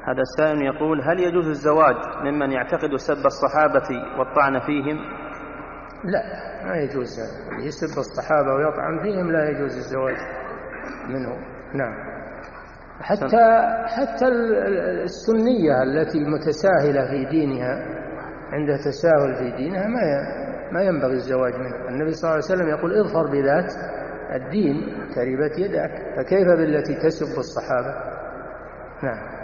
هذا السائل يقول: هل يجوز الزواج ممن يعتقد سب الصحابة والطعن فيهم؟ لا، ما يجوز. يسب الصحابة ويطعن فيهم لا يجوز الزواج منه. نعم. حتى السنية التي متساهلة في دينها، عندها تساهل في دينها، ما ينبغي الزواج منها. النبي صلى الله عليه وسلم يقول: اظفر بذات الدين تربت يدك، فكيف بالتي تسب الصحابة؟ نعم.